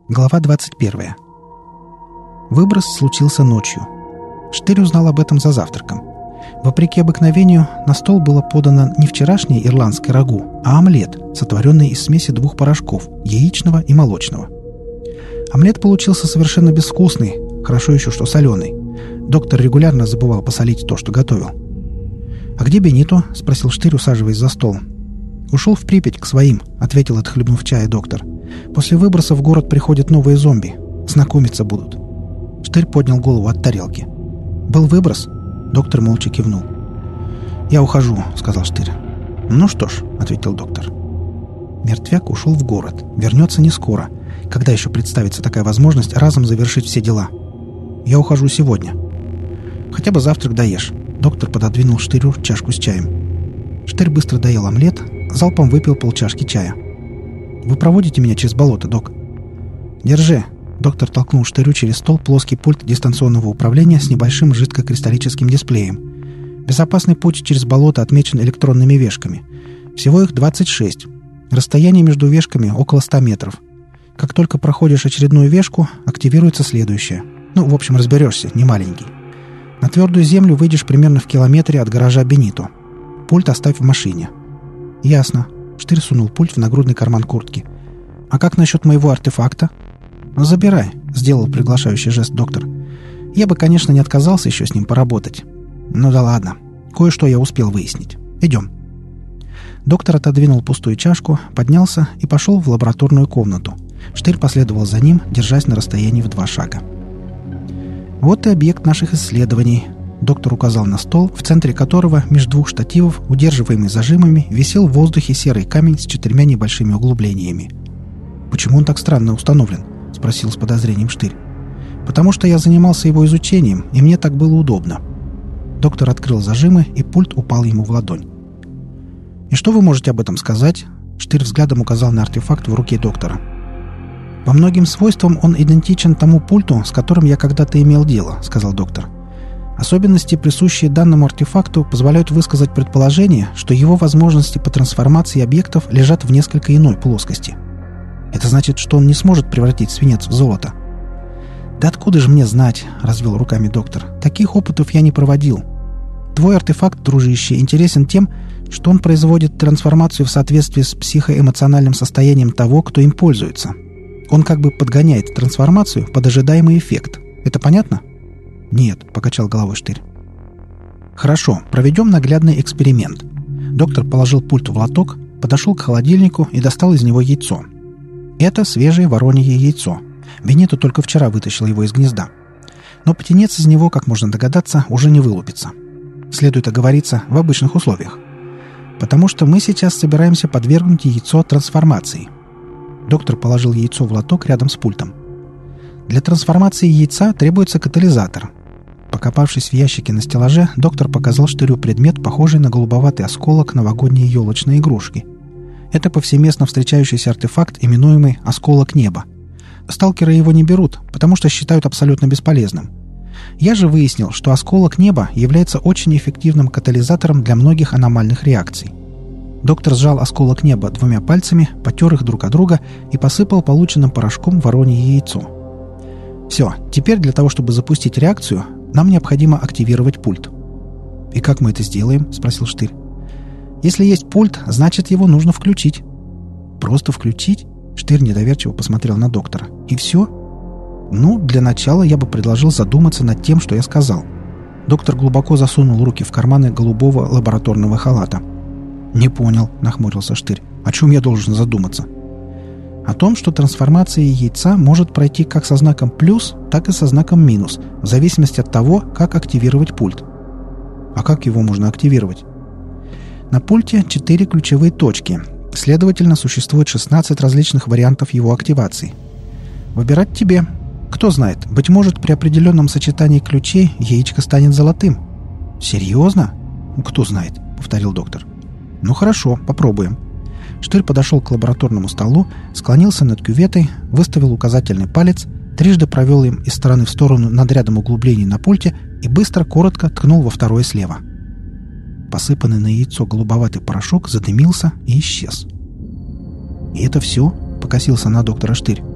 Глава 21. Выброс случился ночью. Штырь узнал об этом за завтраком. Вопреки обыкновению, на стол было подано не вчерашнее ирландское рагу, а омлет, сотворенный из смеси двух порошков – яичного и молочного. Омлет получился совершенно безвкусный, хорошо еще что соленый. Доктор регулярно забывал посолить то, что готовил. «А где Бенито?» – спросил Штырь, усаживаясь за стол. «Ушел в Припять к своим», — ответил, отхлебнув чая доктор. «После выброса в город приходят новые зомби. Знакомиться будут». Штырь поднял голову от тарелки. «Был выброс?» Доктор молча кивнул. «Я ухожу», — сказал Штырь. «Ну что ж», — ответил доктор. Мертвяк ушел в город. Вернется не скоро. Когда еще представится такая возможность разом завершить все дела? «Я ухожу сегодня». «Хотя бы завтрак доешь». Доктор пододвинул Штырю чашку с чаем. Штырь быстро доел омлет, залпом выпил полчашки чая. «Вы проводите меня через болото, док?» «Держи». Доктор толкнул Штырю через стол плоский пульт дистанционного управления с небольшим жидкокристаллическим дисплеем. Безопасный путь через болото отмечен электронными вешками. Всего их 26. Расстояние между вешками около 100 метров. Как только проходишь очередную вешку, активируется следующая. В общем, разберешься, не маленький. На твердую землю выйдешь примерно в километре от гаража Бенито. Пульт оставь в машине». «Ясно». Штырь сунул пульт в нагрудный карман куртки. «А как насчет моего артефакта?» «Забирай», — сделал приглашающий жест доктор. «Я бы, конечно, не отказался еще с ним поработать. Ну да ладно. Кое-что я успел выяснить. Идем». Доктор отодвинул пустую чашку, поднялся и пошел в лабораторную комнату. Штырь последовал за ним, держась на расстоянии в 2 шага. «Вот и объект наших исследований». Доктор указал на стол, в центре которого между 2 штативов, удерживаемый зажимами, висел в воздухе серый камень с 4 небольшими углублениями. «Почему он так странно установлен?» — спросил с подозрением Штырь. «Потому что я занимался его изучением, и мне так было удобно». Доктор открыл зажимы, и пульт упал ему в ладонь. «И что вы можете об этом сказать?» Штырь взглядом указал на артефакт в руке доктора. «По многим свойствам он идентичен тому пульту, с которым я когда-то имел дело», — сказал доктор. «Особенности, присущие данному артефакту, позволяют высказать предположение, что его возможности по трансформации объектов лежат в несколько иной плоскости. Это значит, что он не сможет превратить свинец в золото». «Да откуда же мне знать?» — развел руками доктор. «Таких опытов я не проводил. Твой артефакт, дружище, интересен тем, что он производит трансформацию в соответствии с психоэмоциональным состоянием того, кто им пользуется. Он как бы подгоняет трансформацию под ожидаемый эффект. Это понятно?» «Нет», — покачал головой Штырь. «Хорошо, проведем наглядный эксперимент». Доктор положил пульт в лоток, подошел к холодильнику и достал из него яйцо. Это свежее воронье яйцо. Бенито только вчера вытащил его из гнезда. Но птенец из него, как можно догадаться, уже не вылупится. Следует оговориться в обычных условиях. Потому что мы сейчас собираемся подвергнуть яйцо трансформации. Доктор положил яйцо в лоток рядом с пультом. Для трансформации яйца требуется катализатор. Покопавшись в ящике на стеллаже, доктор показал Штырю предмет, похожий на голубоватый осколок новогодней елочной игрушки. Это повсеместно встречающийся артефакт, именуемый «осколок неба». Сталкеры его не берут, потому что считают абсолютно бесполезным. Я же выяснил, что осколок неба является очень эффективным катализатором для многих аномальных реакций. Доктор сжал осколок неба 2 пальцами, потер их друг от друга и посыпал полученным порошком воронье яйцо. Все, теперь для того, чтобы запустить реакцию, нам необходимо активировать пульт. «И как мы это сделаем?» — спросил Штырь. «Если есть пульт, значит, его нужно включить». «Просто включить?» — Штырь недоверчиво посмотрел на доктора. «И все?» «Ну, для начала я бы предложил задуматься над тем, что я сказал». Доктор глубоко засунул руки в карманы голубого лабораторного халата. «Не понял», — нахмурился Штырь. «О чем я должен задуматься?» «О том, что трансформация яйца может пройти как со знаком плюс, так и со знаком минус, в зависимости от того, как активировать пульт». «А как его можно активировать?» «На пульте 4 ключевые точки. Следовательно, существует 16 различных вариантов его активации. Выбирать тебе. Кто знает, быть может, при определенном сочетании ключей яичко станет золотым». «Серьезно?» «Кто знает», — повторил доктор. «Ну хорошо, попробуем». Штырь подошел к лабораторному столу, склонился над кюветой, выставил указательный палец, трижды провел им из стороны в сторону над рядом углублений на пульте и быстро, коротко ткнул во второе слева. Посыпанный на яйцо голубоватый порошок задымился и исчез. «И это все?» — покосился на доктора Штырь.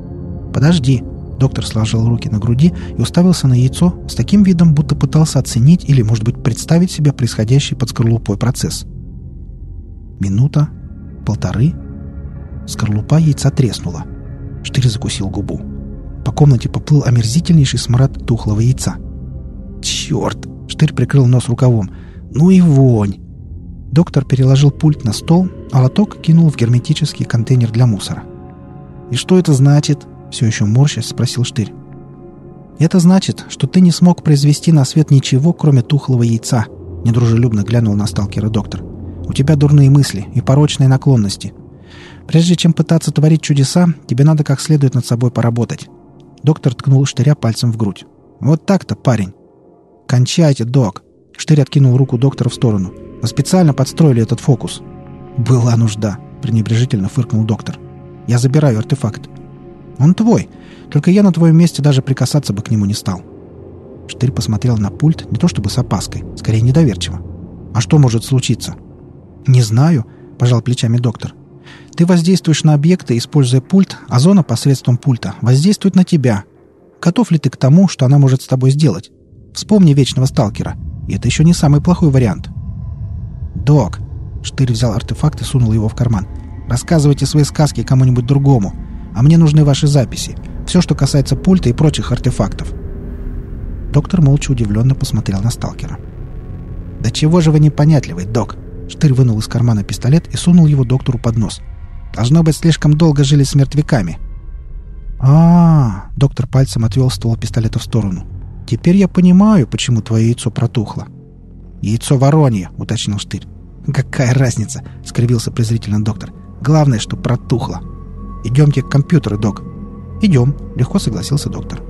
«Подожди!» Доктор сложил руки на груди и уставился на яйцо с таким видом, будто пытался оценить или, может быть, представить себе происходящий под скорлупой процесс. Минута, полторы. Скорлупа яйца треснула. Штырь закусил губу. По комнате поплыл омерзительнейший смрад тухлого яйца. «Черт!» — Штырь прикрыл нос рукавом. «Ну и вонь!» Доктор переложил пульт на стол, а лоток кинул в герметический контейнер для мусора. «И что это значит?» — все еще морщась спросил Штырь. «Это значит, что ты не смог произвести на свет ничего, кроме тухлого яйца», — недружелюбно глянул на сталкера доктор. «У тебя дурные мысли и порочные наклонности. Прежде чем пытаться творить чудеса, тебе надо как следует над собой поработать». Доктор ткнул Штыря пальцем в грудь. «Вот так-то, парень». «Кончайте, док!» Штырь откинул руку доктора в сторону. «Вы специально подстроили этот фокус». «Была нужда», — пренебрежительно фыркнул доктор. «Я забираю артефакт». «Он твой. Только я на твоем месте даже прикасаться бы к нему не стал». Штырь посмотрел на пульт не то чтобы с опаской, скорее недоверчиво. «А что может случиться?» «Не знаю», — пожал плечами доктор. «Ты воздействуешь на объекты, используя пульт, а зона посредством пульта воздействует на тебя. Готов ли ты к тому, что она может с тобой сделать? Вспомни Вечного Сталкера. И это еще не самый плохой вариант». «Док», — Штырь взял артефакт и сунул его в карман, «рассказывайте свои сказки кому-нибудь другому. А мне нужны ваши записи. Все, что касается пульта и прочих артефактов». Доктор молча удивленно посмотрел на сталкера. «Да чего же вы непонятливый, док?» Штырь вынул из кармана пистолет и сунул его доктору под нос. «Должно быть, слишком долго жили с мертвяками». Доктор пальцем отвел ствол пистолета в сторону. «Теперь я понимаю, почему твое яйцо протухло». «Яйцо воронье», — уточнил Штырь. «Какая разница?» — скривился презрительно доктор. «Главное, что протухло. Идемте к компьютеру, док». «Идем», — легко согласился доктор.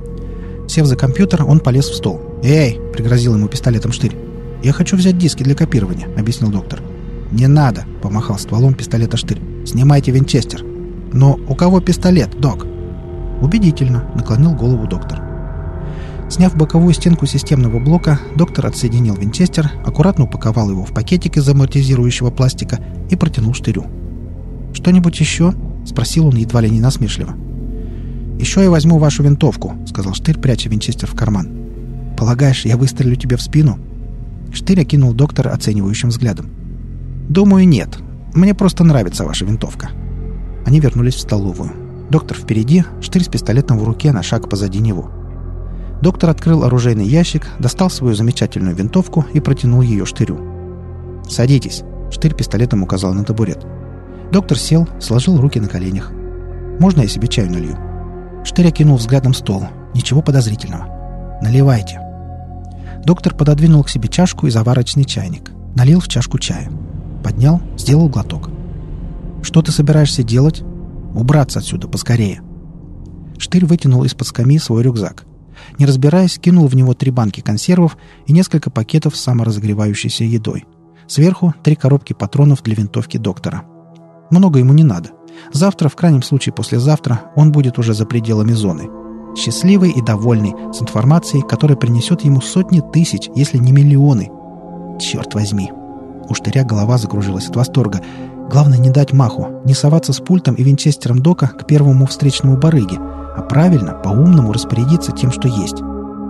Сев за компьютер, он полез в стол. «Эй!» — пригрозил ему пистолетом Штырь. «Я хочу взять диски для копирования», — объяснил доктор. «Не надо», — помахал стволом пистолета Штырь. «Снимайте винчестер». «Но у кого пистолет, док?» «Убедительно», — наклонил голову доктор. Сняв боковую стенку системного блока, доктор отсоединил винчестер, аккуратно упаковал его в пакетик из амортизирующего пластика и протянул Штырю. «Что-нибудь еще?» — спросил он едва ли не насмешливо. «Еще я возьму вашу винтовку», — сказал Штырь, пряча винчестер в карман. «Полагаешь, я выстрелю тебе в спину?» Штырь окинул доктора оценивающим взглядом. «Думаю, нет. Мне просто нравится ваша винтовка». Они вернулись в столовую. Доктор впереди, Штырь с пистолетом в руке на шаг позади него. Доктор открыл оружейный ящик, достал свою замечательную винтовку и протянул ее Штырю. «Садитесь», — Штырь пистолетом указал на табурет. Доктор сел, сложил руки на коленях. «Можно я себе чаю налью?» Штырь окинул взглядом стол. Ничего подозрительного. «Наливайте». Доктор пододвинул к себе чашку и заварочный чайник. Налил в чашку чая. Поднял, сделал глоток. «Что ты собираешься делать?» «Убраться отсюда поскорее». Штырь вытянул из-под скамьи свой рюкзак. Не разбираясь, кинул в него 3 банки консервов и несколько пакетов с саморазогревающейся едой. Сверху 3 коробки патронов для винтовки доктора. Много ему не надо. Завтра, в крайнем случае послезавтра, он будет уже за пределами зоны. Счастливый и довольный, с информацией, которая принесет ему сотни тысяч, если не миллионы. Черт возьми! У Штыря голова закружилась от восторга. Главное не дать маху, не соваться с пультом и винчестером дока к первому встречному барыге, а правильно, по-умному распорядиться тем, что есть.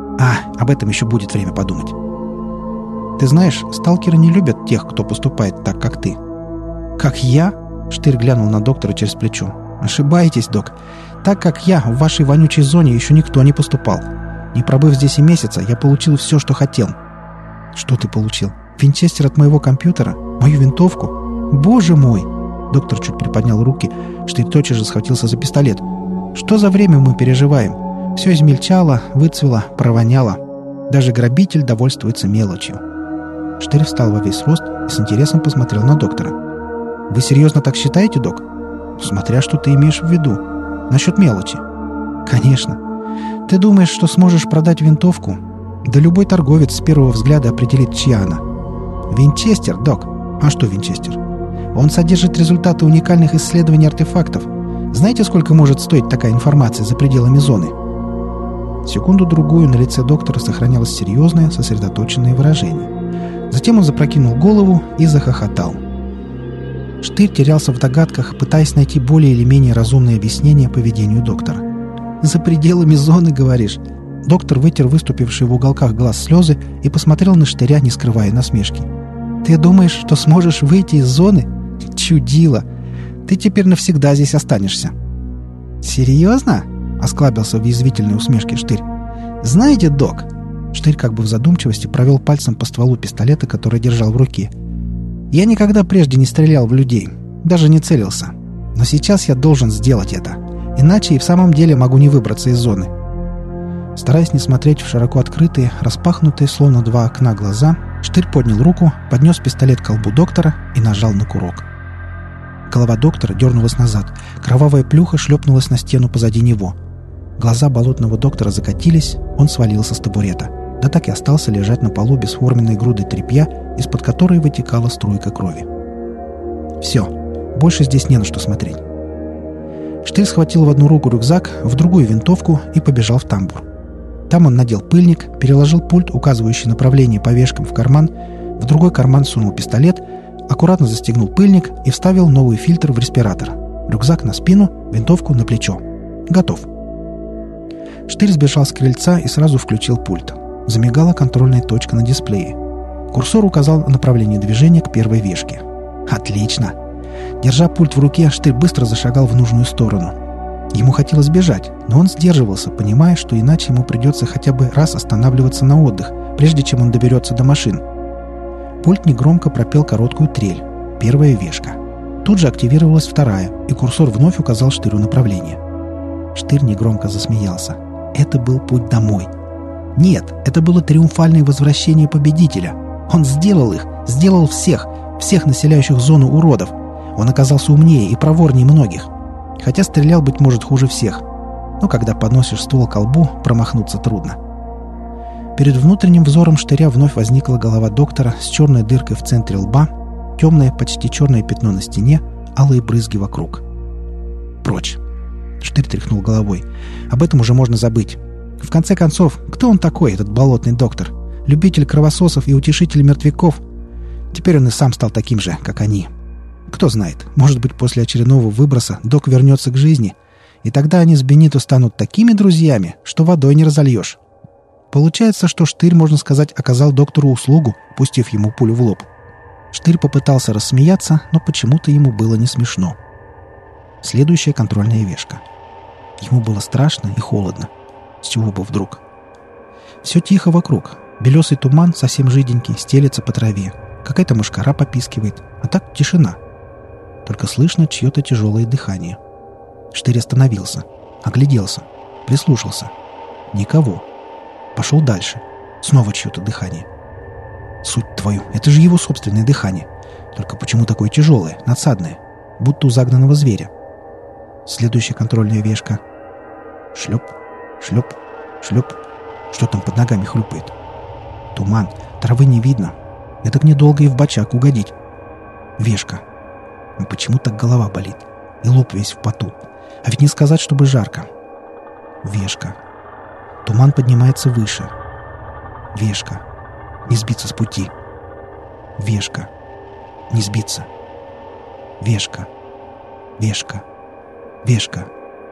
Об этом еще будет время подумать. Ты знаешь, сталкеры не любят тех, кто поступает так, как ты. Как я? Штырь глянул на доктора через плечо. Ошибаетесь, док. Так, как я, в вашей вонючей зоне еще никто не поступал. Не пробыв здесь и месяца, я получил все, что хотел. Что ты получил? Винчестер от моего компьютера? Мою винтовку? Боже мой! Доктор чуть приподнял руки, Штырь тотчас же схватился за пистолет. Что за время мы переживаем? Все измельчало, выцвело, провоняло. Даже грабитель довольствуется мелочью. Штырь встал во весь рост и с интересом посмотрел на доктора. «Вы серьезно так считаете, док?» «Смотря что ты имеешь в виду. Насчет мелочи». «Конечно. Ты думаешь, что сможешь продать винтовку? Да любой торговец с первого взгляда определит, чья она. Винчестер, док. А что Винчестер? Он содержит результаты уникальных исследований артефактов. Знаете, сколько может стоить такая информация за пределами зоны?» Секунду-другую на лице доктора сохранялось серьезное, сосредоточенное выражение. Затем он запрокинул голову и захохотал. Штырь терялся в догадках, пытаясь найти более или менее разумное объяснение поведению доктора. «За пределами зоны, говоришь?» Доктор вытер выступившие в уголках глаз слезы и посмотрел на Штыря, не скрывая насмешки. «Ты думаешь, что сможешь выйти из зоны? Чудило! Ты теперь навсегда здесь останешься!» «Серьезно?» — осклабился в язвительной усмешке Штырь. «Знаете, док...» Штырь как бы в задумчивости провел пальцем по стволу пистолета, который держал в руке. «Я никогда прежде не стрелял в людей, даже не целился. Но сейчас я должен сделать это, иначе и в самом деле могу не выбраться из зоны». Стараясь не смотреть в широко открытые, распахнутые, словно два окна, глаза, Штырь поднял руку, поднес пистолет к колбу доктора и нажал на курок. Голова доктора дернулась назад, кровавая плюха шлепнулась на стену позади него. Глаза болотного доктора закатились, он свалился с табурета, да так и остался лежать на полу бесформенной грудой тряпья, из-под которой вытекала струйка крови. Все, больше здесь не на что смотреть. Штырь схватил в одну руку рюкзак, в другую винтовку и побежал в тамбур. Там он надел пыльник, переложил пульт, указывающий направление по вешкам, в карман, в другой карман сунул пистолет, аккуратно застегнул пыльник и вставил новый фильтр в респиратор. Рюкзак на спину, винтовку на плечо. Готов. Штырь сбежал с крыльца и сразу включил пульт. Замигала контрольная точка на дисплее. Курсор указал направление движения к первой вешке. Отлично! Держа пульт в руке, Штырь быстро зашагал в нужную сторону. Ему хотелось бежать, но он сдерживался, понимая, что иначе ему придется хотя бы раз останавливаться на отдых, прежде чем он доберется до машин. Пульт негромко пропел короткую трель. Первая вешка. Тут же активировалась вторая, и курсор вновь указал Штырю направление. Штырь негромко засмеялся. Это был путь домой. Нет, это было триумфальное возвращение победителя. Он сделал их, сделал всех населяющих зону уродов. Он оказался умнее и проворнее многих. Хотя стрелял, быть может, хуже всех. Но когда подносишь ствол к колбу, промахнуться трудно. Перед внутренним взором Штыря вновь возникла голова доктора с черной дыркой в центре лба, темное, почти черное пятно на стене, алые брызги вокруг. Прочь. Штырь тряхнул головой. Об этом уже можно забыть. В конце концов, кто он такой, этот болотный доктор? Любитель кровососов и утешитель мертвяков? Теперь он и сам стал таким же, как они. Кто знает, может быть, после очередного выброса док вернется к жизни, и тогда они с Бенито станут такими друзьями, что водой не разольешь. Получается, что Штырь, можно сказать, оказал доктору услугу, пустив ему пулю в лоб. Штырь попытался рассмеяться, но почему-то ему было не смешно. Следующая контрольная вешка. Ему было страшно и холодно. С чего бы вдруг? Все тихо вокруг. Белесый туман, совсем жиденький, стелется по траве. Какая-то мошкара попискивает, а так тишина. Только слышно чье-то тяжелое дыхание. Штырь остановился, огляделся, прислушался. Никого. Пошел дальше. Снова чье-то дыхание. Суть твою, это же его собственное дыхание. Только почему такое тяжелое, надсадное? Будто у загнанного зверя. Следующая контрольная вешка. Шлеп, шлеп, шлеп. Что там под ногами хлюпает? Туман, травы не видно. Это недолго и в бочак угодить. Вешка. Но почему так голова болит? И лоб весь в поту. А ведь не сказать, чтобы жарко. Вешка. Туман поднимается выше. Вешка. Не сбиться с пути. Вешка. Не сбиться. Вешка. Вешка. Вешка.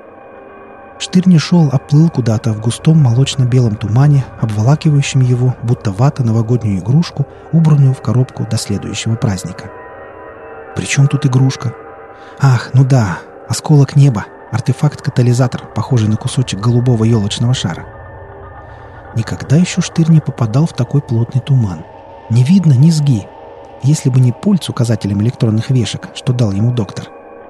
Штырь не шел, а плыл куда-то в густом молочно-белом тумане, обволакивающем его, будто вата, новогоднюю игрушку, убранную в коробку до следующего праздника. «При чем тут игрушка?» «Ах, ну да, осколок неба, артефакт-катализатор, похожий на кусочек голубого елочного шара». Никогда еще Штырь не попадал в такой плотный туман. Не видно низги, если бы не пульт с указателем электронных вешек, что дал ему доктор.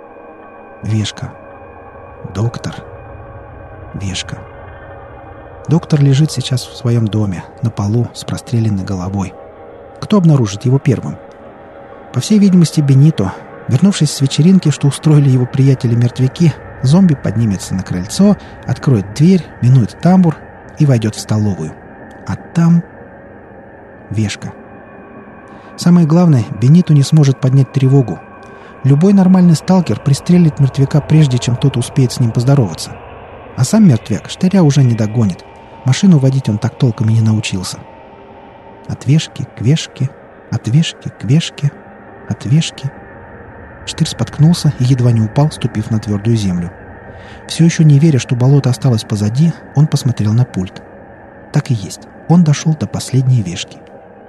Вешка. Доктор. Вешка. Доктор лежит сейчас в своем доме, на полу, с простреленной головой. Кто обнаружит его первым? По всей видимости, Бенито. Вернувшись с вечеринки, что устроили его приятели-мертвяки, зомби поднимется на крыльцо, откроет дверь, минует тамбур и войдет в столовую. А там... Вешка. Самое главное, Бенито не сможет поднять тревогу. Любой нормальный сталкер пристрелит мертвяка, прежде чем тот успеет с ним поздороваться. А сам мертвяк Штыря уже не догонит. Машину водить он так толком и не научился. От вешки к вешке, от вешки к вешке, от вешки. Штырь споткнулся и едва не упал, ступив на твердую землю. Все еще не веря, что болото осталось позади, он посмотрел на пульт. Так и есть. Он дошел до последней вешки.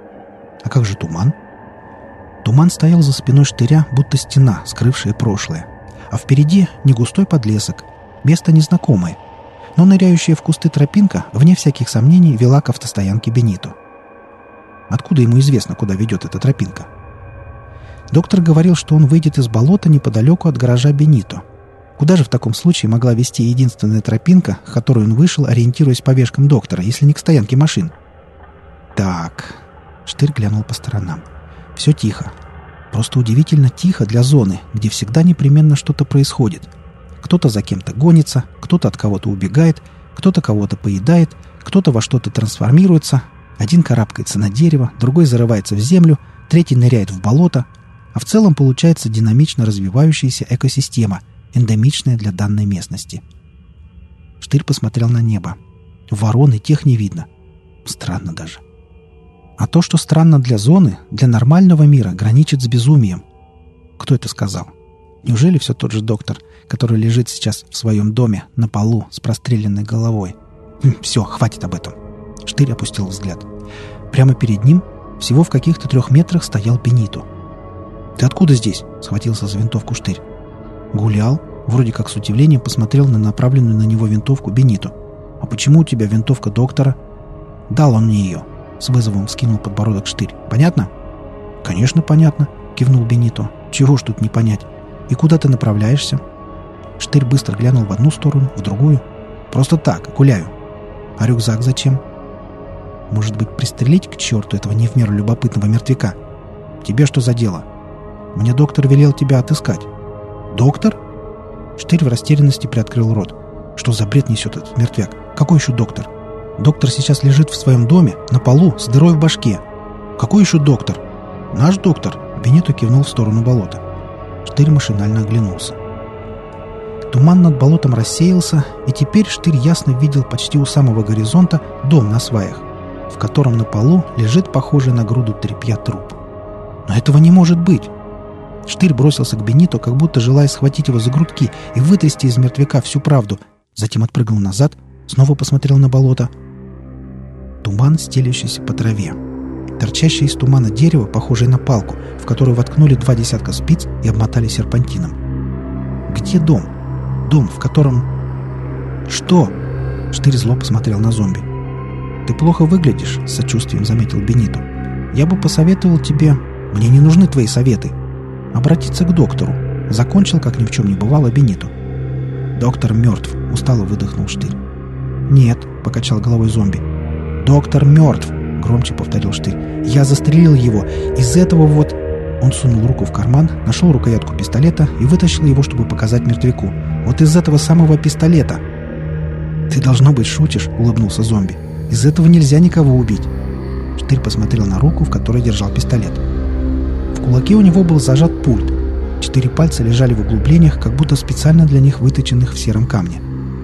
А как же туман? Туман стоял за спиной Штыря, будто стена, скрывшая прошлое. А впереди негустой подлесок. Место незнакомое. Но ныряющая в кусты тропинка, вне всяких сомнений, вела к автостоянке Бенито. Откуда ему известно, куда ведет эта тропинка? Доктор говорил, что он выйдет из болота неподалеку от гаража Бенито. Куда же в таком случае могла вести единственная тропинка, к которой он вышел, ориентируясь по вешкам доктора, если не к стоянке машин? Так. Штырь глянул по сторонам. Все тихо. Просто удивительно тихо для зоны, где всегда непременно что-то происходит. Кто-то за кем-то гонится, кто-то от кого-то убегает, кто-то кого-то поедает, кто-то во что-то трансформируется. Один карабкается на дерево, другой зарывается в землю, третий ныряет в болото. А в целом получается динамично развивающаяся экосистема, эндемичная для данной местности. Штырь посмотрел на небо. Ворон и тех не видно. Странно даже. А то, что странно для зоны, для нормального мира, граничит с безумием. Кто это сказал? Неужели все тот же доктор, который лежит сейчас в своем доме на полу с простреленной головой? Все, хватит об этом. Штырь опустил взгляд. Прямо перед ним, всего в каких-то 3 метрах, стоял Бенито. «Ты откуда здесь?» — схватился за винтовку Штырь. «Гулял?» — вроде как с удивлением посмотрел на направленную на него винтовку Бенито. «А почему у тебя винтовка доктора?» «Дал он мне ее», — с вызовом вскинул подбородок Штырь. «Понятно?» «Конечно, понятно», — кивнул Бенито. «Чего ж тут не понять? И куда ты направляешься?» Штырь быстро глянул в одну сторону, в другую. «Просто так, гуляю». «А рюкзак зачем?» «Может быть, пристрелить к черту этого не в меру любопытного мертвяка?» «Тебе что за дело?» «Мне доктор велел тебя отыскать». «Доктор?» Штырь в растерянности приоткрыл рот. «Что за бред несет этот мертвяк? Какой еще доктор? Доктор сейчас лежит в своем доме, на полу, с дырой в башке». «Какой еще доктор?» «Наш доктор», — Бенито кивнул в сторону болота. Штырь машинально оглянулся. Туман над болотом рассеялся, и теперь Штырь ясно видел почти у самого горизонта дом на сваях, в котором на полу лежит похожий на груду тряпья труп. «Но этого не может быть!» Штырь бросился к Бенито, как будто желая схватить его за грудки и вытрясти из мертвяка всю правду. Затем отпрыгнул назад, снова посмотрел на болото. Туман, стелющийся по траве. Торчащее из тумана дерево, похожее на палку, в которую воткнули 2 десятка спиц и обмотали серпантином. «Где дом? Дом, в котором...» «Что?» Штырь зло посмотрел на зомби. «Ты плохо выглядишь», — с сочувствием заметил Бенито. «Я бы посоветовал тебе... Мне не нужны твои советы. Обратиться к доктору», — закончил, как ни в чем не бывало, Бенито. «Доктор мертв», — устало выдохнул Штырь. «Нет», — покачал головой зомби. «Доктор мертв», — громче повторил Штырь. «Я застрелил его. Из этого вот...» Он сунул руку в карман, нашел рукоятку пистолета и вытащил его, чтобы показать мертвяку. «Вот из этого самого пистолета». «Ты, должно быть, шутишь», — улыбнулся зомби. «Из этого нельзя никого убить». Штырь посмотрел на руку, в которой держал пистолет. В кулаке у него был зажат пульт. 4 пальца лежали в углублениях, как будто специально для них выточенных в сером камне.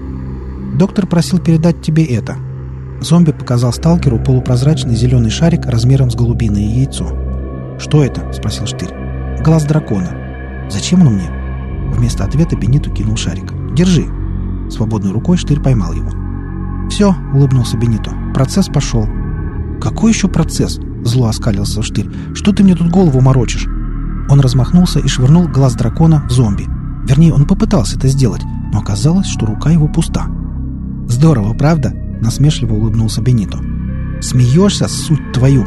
«Доктор просил передать тебе это». Зомби показал сталкеру полупрозрачный зеленый шарик размером с голубиное яйцо. «Что это?» — спросил Штырь. «Глаз дракона». «Зачем он мне?» Вместо ответа Бенито кинул шарик. «Держи». Свободной рукой Штырь поймал его. «Все», — улыбнулся Бенито. «Процесс пошел». «Какой еще процесс?» — зло оскалился Штырь. «Что ты мне тут голову морочишь?» Он размахнулся и швырнул глаз дракона в зомби. Вернее, он попытался это сделать, но оказалось, что рука его пуста. «Здорово, правда?» — насмешливо улыбнулся Бенито. «Смеешься, суть твою?»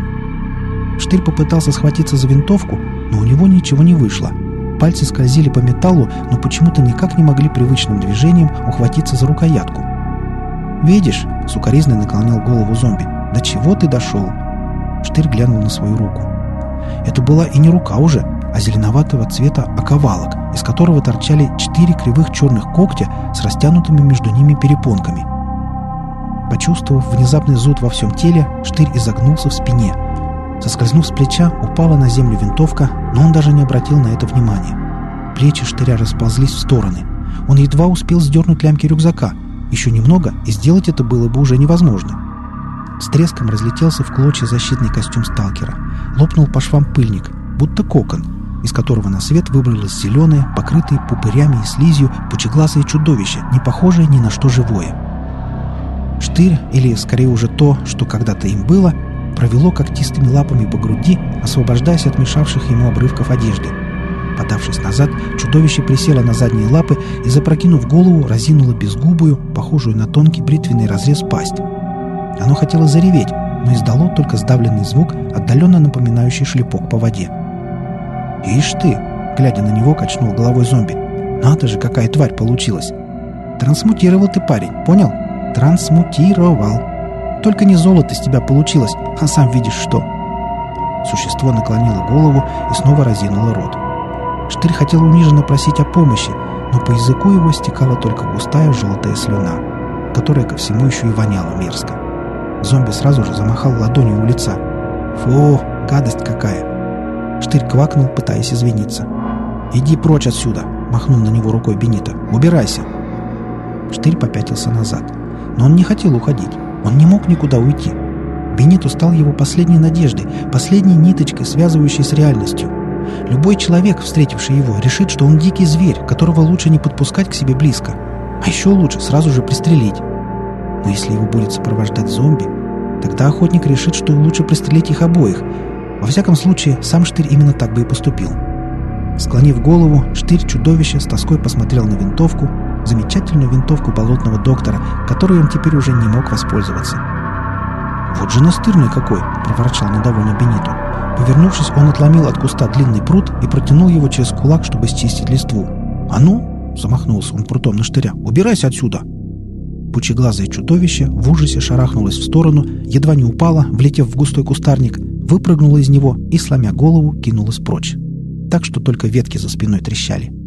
Штырь попытался схватиться за винтовку, но у него ничего не вышло. Пальцы скользили по металлу, но почему-то никак не могли привычным движением ухватиться за рукоятку. «Видишь?» — сукоризно наклонял голову зомби. «До чего ты дошел?» Штырь глянул на свою руку. Это была и не рука уже, а зеленоватого цвета оковалок, из которого торчали 4 кривых черных когтя с растянутыми между ними перепонками. Почувствовав внезапный зуд во всем теле, Штырь изогнулся в спине. Соскользнув с плеча, упала на землю винтовка, но он даже не обратил на это внимания. Плечи Штыря расползлись в стороны. Он едва успел сдернуть лямки рюкзака. Еще немного, и сделать это было бы уже невозможно. С треском разлетелся в клочья защитный костюм сталкера. Лопнул по швам пыльник, будто кокон. из которого на свет выбралось зеленое, покрытое пупырями и слизью, пучеглазое чудовище, не похожее ни на что живое. Штырь, или скорее уже то, что когда-то им было, провело когтистыми лапами по груди, освобождаясь от мешавших ему обрывков одежды. Подавшись назад, чудовище присело на задние лапы и, запрокинув голову, разинуло безгубую, похожую на тонкий бритвенный разрез, пасть. Оно хотело зареветь, но издало только сдавленный звук, отдаленно напоминающий шлепок по воде. «Ишь ты!» — глядя на него, качнул головой зомби. «Надо же, какая тварь получилась! Трансмутировал ты, парень, понял? Трансмутировал! Только не золото из тебя получилось, а сам видишь что!» Существо наклонило голову и снова разинуло рот. Штырь хотел униженно просить о помощи, но по языку его стекала только густая желтая слюна, которая ко всему еще и воняла мерзко. Зомби сразу же замахал ладонью у лица. «Фу, гадость какая!» Штырь квакнул, пытаясь извиниться. «Иди прочь отсюда!» — махнул на него рукой Бенито. «Убирайся!» Штырь попятился назад. Но он не хотел уходить. Он не мог никуда уйти. Бенито стал его последней надеждой, последней ниточкой, связывающей с реальностью. Любой человек, встретивший его, решит, что он дикий зверь, которого лучше не подпускать к себе близко. А еще лучше сразу же пристрелить. Но если его будет сопровождать зомби, тогда охотник решит, что лучше пристрелить их обоих. Во всяком случае, сам Штырь именно так бы и поступил. Склонив голову, Штырь-чудовище с тоской посмотрел на винтовку, замечательную винтовку болотного доктора, которой он теперь уже не мог воспользоваться. «Вот же настырный какой!» — проворчал недовольно Бенито. Повернувшись, он отломил от куста длинный прут и протянул его через кулак, чтобы счистить листву. «А ну!» — замахнулся он прутом на Штыря. «Убирайся отсюда!» Пучеглазое чудовище в ужасе шарахнулось в сторону, едва не упало, влетев в густой кустарник, выпрыгнуло из него и, сломя голову, кинулось прочь. Так что только ветки за спиной трещали.